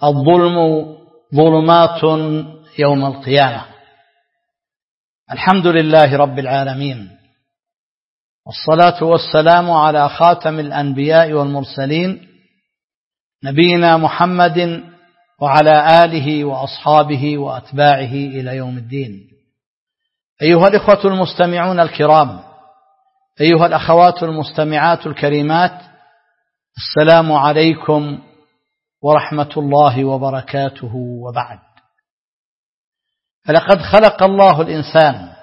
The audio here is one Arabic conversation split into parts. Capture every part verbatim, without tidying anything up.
الظلم ظلمات يوم القيامة. الحمد لله رب العالمين، والصلاة والسلام على خاتم الأنبياء والمرسلين نبينا محمد وعلى آله وأصحابه وأتباعه إلى يوم الدين. أيها الإخوة المستمعون الكرام، أيها الأخوات المستمعات الكريمات، السلام عليكم ورحمة الله وبركاته. وبعد، فلقد خلق الله الإنسان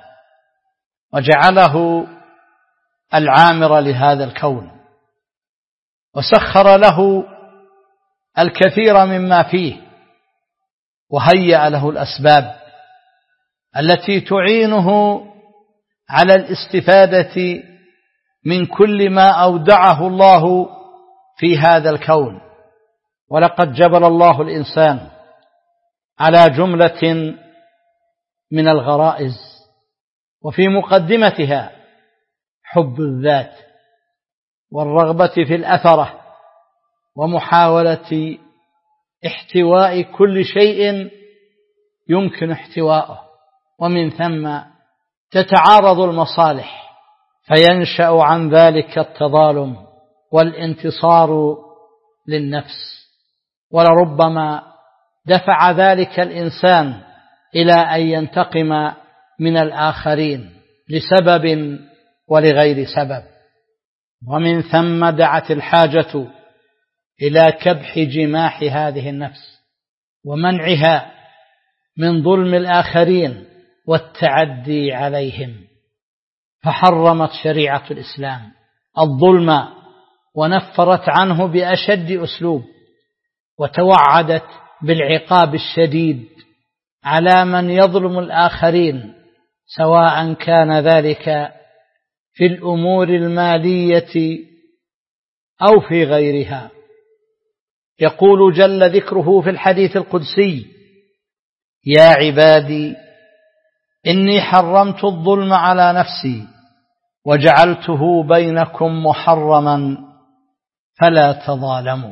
وجعله العامر لهذا الكون، وسخر له الكثير مما فيه، وهيأ له الأسباب التي تعينه على الاستفادة من كل ما أودعه الله في هذا الكون. ولقد جبل الله الإنسان على جملة من الغرائز، وفي مقدمتها حب الذات والرغبة في الأثرة ومحاولة احتواء كل شيء يمكن احتواءه، ومن ثم تتعارض المصالح فينشأ عن ذلك التظالم والانتصار للنفس، ولربما دفع ذلك الإنسان إلى أن ينتقم من الآخرين لسبب ولغير سبب. ومن ثم دعت الحاجة إلى كبح جماح هذه النفس ومنعها من ظلم الآخرين والتعدي عليهم، فحرمت شريعة الإسلام الظلم ونفرت عنه بأشد أسلوب، وتوعدت بالعقاب الشديد على من يظلم الآخرين، سواء كان ذلك في الأمور المالية أو في غيرها. يقول جل ذكره في الحديث القدسي: يا عبادي إني حرمت الظلم على نفسي وجعلته بينكم محرما فلا تظالموا.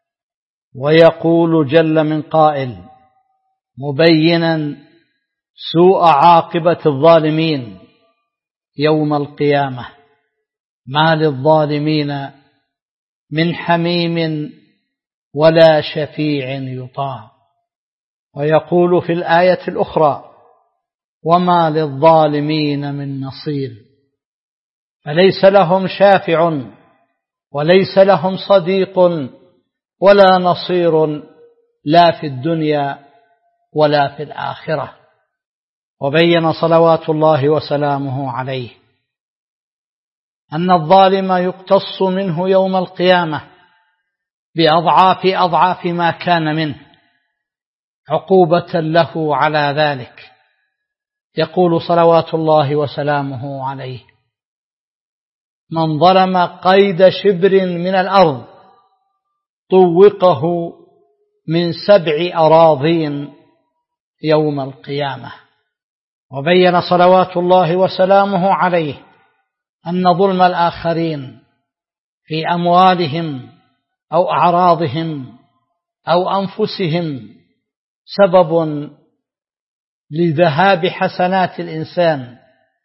ويقول جل من قائل مبينا سوء عاقبة الظالمين يوم القيامة: ما للظالمين من حميم ولا شفيع يطاع. ويقول في الآية الأخرى: وما للظالمين من نصير. فليس لهم شافع وليس لهم صديق ولا نصير، لا في الدنيا ولا في الآخرة. وبين صلوات الله وسلامه عليه أن الظالم يقتص منه يوم القيامة بأضعاف أضعاف ما كان منه عقوبة له على ذلك. يقول صلوات الله وسلامه عليه: من ظلم قيد شبر من الأرض طوقه من سبع أراضين يوم القيامة. وبين صلوات الله وسلامه عليه أن ظلم الآخرين في أموالهم أو أعراضهم أو أنفسهم سبب لذهاب حسنات الإنسان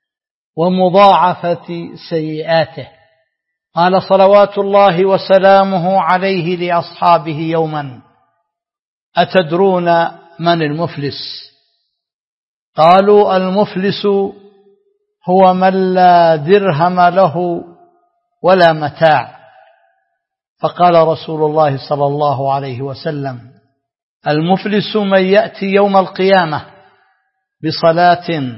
ومضاعفة سيئاته. قال صلوات الله وسلامه عليه لأصحابه يوما: أتدرون من المفلس؟ قالوا: المفلس هو من لا درهم له ولا متاع. فقال رسول الله صلى الله عليه وسلم: المفلس من يأتي يوم القيامة بصلاة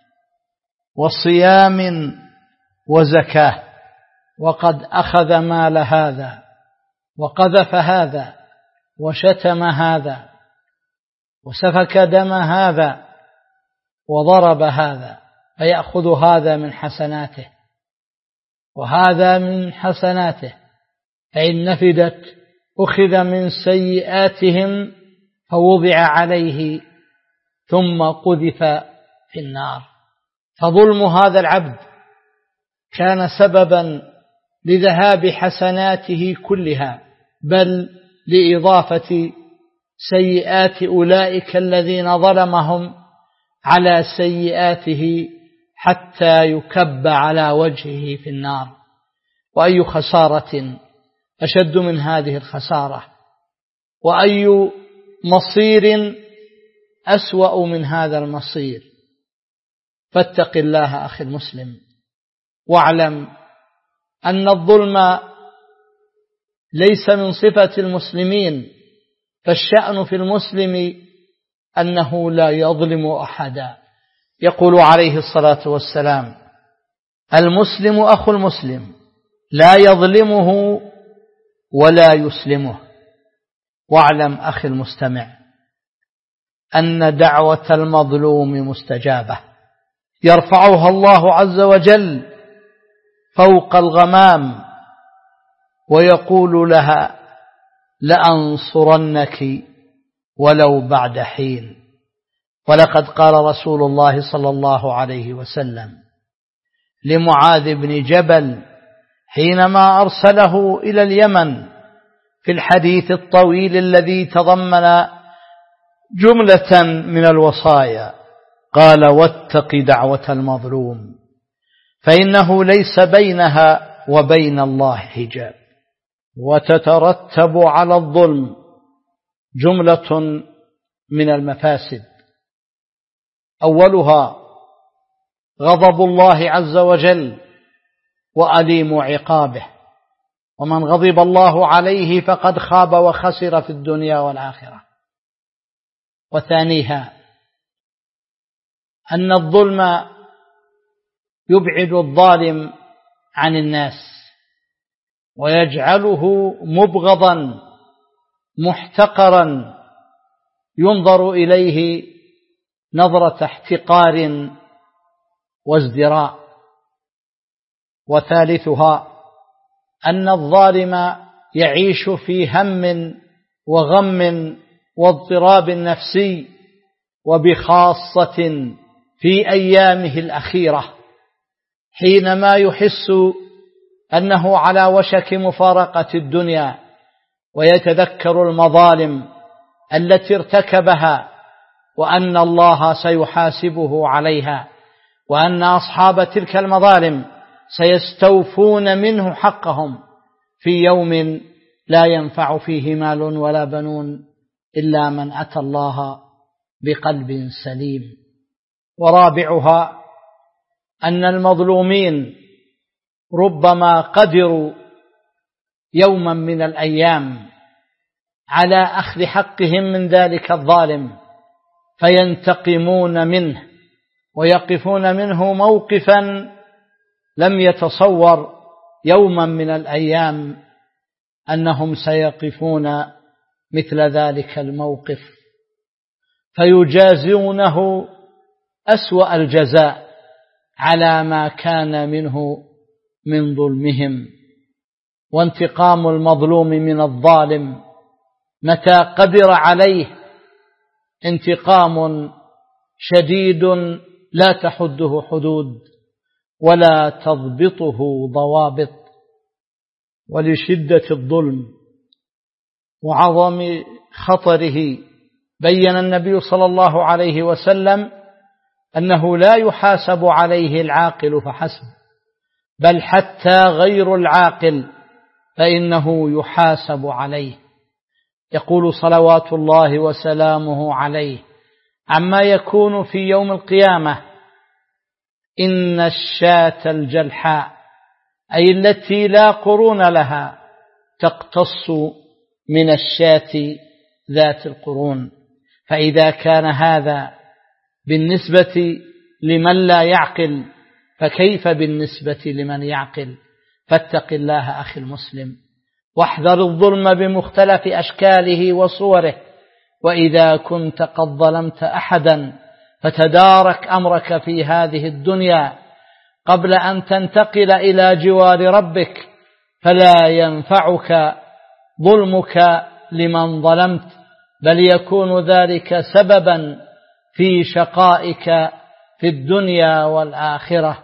وصيام وزكاة، وقد أخذ مال هذا وقذف هذا وشتم هذا وسفك دم هذا وضرب هذا، فيأخذ هذا من حسناته وهذا من حسناته، فإن نفدت أخذ من سيئاتهم فوضع عليه ثم قذف في النار. فظلم هذا العبد كان سببا لذهاب حسناته كلها، بل لإضافة سيئات أولئك الذين ظلمهم على سيئاته حتى يكب على وجهه في النار. وأي خسارة أشد من هذه الخسارة، وأي مصير أسوأ من هذا المصير. فاتق الله أخي المسلم، واعلم أن الظلم ليس من صفة المسلمين، فالشأن في المسلم أنه لا يظلم أحدا. يقول عليه الصلاة والسلام: المسلم أخو المسلم لا يظلمه ولا يسلمه. واعلم أخي المستمع أن دعوة المظلوم مستجابة، يرفعها الله عز وجل فوق الغمام ويقول لها: لأنصرنك ولو بعد حين. ولقد قال رسول الله صلى الله عليه وسلم لمعاذ بن جبل حينما أرسله إلى اليمن في الحديث الطويل الذي تضمن جملة من الوصايا، قال: واتق دعوة المظلوم فإنه ليس بينها وبين الله حجاب. وتترتب على الظلم جملة من المفاسد، أولها غضب الله عز وجل وأليم عقابه، ومن غضب الله عليه فقد خاب وخسر في الدنيا والآخرة. وثانيها أن الظلم يبعد الظالم عن الناس ويجعله مبغضا محتقرا ينظر إليه نظرة احتقار وازدراء. وثالثها أن الظالم يعيش في هم وغم واضطراب نفسي، وبخاصة في أيامه الأخيرة حينما يحس أنه على وشك مفارقة الدنيا، ويتذكر المظالم التي ارتكبها وأن الله سيحاسبه عليها، وأن أصحاب تلك المظالم سيستوفون منه حقهم في يوم لا ينفع فيه مال ولا بنون إلا من أتى الله بقلب سليم. ورابعها أن المظلومين ربما قدروا يوما من الأيام على أخذ حقهم من ذلك الظالم، فينتقمون منه ويقفون منه موقفا لم يتصور يوما من الأيام أنهم سيقفون مثل ذلك الموقف، فيجازونه أسوأ الجزاء على ما كان منه من ظلمهم. وانتقام المظلوم من الظالم متى قدر عليه انتقام شديد لا تحده حدود ولا تضبطه ضوابط. ولشدة الظلم وعظم خطره بين النبي صلى الله عليه وسلم أنه لا يحاسب عليه العاقل فحسب، بل حتى غير العاقل فإنه يحاسب عليه. يقول صلوات الله وسلامه عليه عما يكون في يوم القيامة: إن الشاة الجلحاء، أي التي لا قرون لها، تقتص من الشاة ذات القرون. فإذا كان هذا بالنسبة لمن لا يعقل فكيف بالنسبة لمن يعقل؟ فاتق الله أخي المسلم، واحذر الظلم بمختلف أشكاله وصوره. وإذا كنت قد ظلمت أحدا فتدارك أمرك في هذه الدنيا قبل أن تنتقل إلى جوار ربك، فلا ينفعك ظلمك لمن ظلمت، بل يكون ذلك سببا في شقائك في الدنيا والآخرة.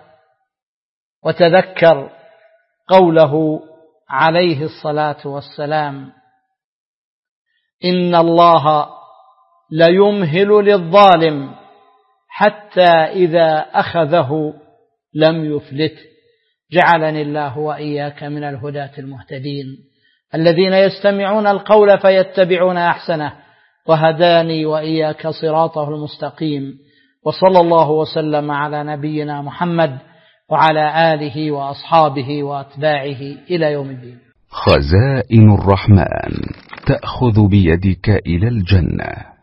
وتذكر قوله عليه الصلاة والسلام: إن الله ليمهل للظالم حتى إذا أخذه لم يفلته. جعلني الله وإياك من الهداة المهتدين الذين يستمعون القول فيتبعون أحسنه، وهداني وإياك صراطه المستقيم. وصلى الله وسلم على نبينا محمد وعلى آله وأصحابه وأتباعه إلى يوم الدين. خزائن الرحمن تأخذ بيدك إلى الجنة.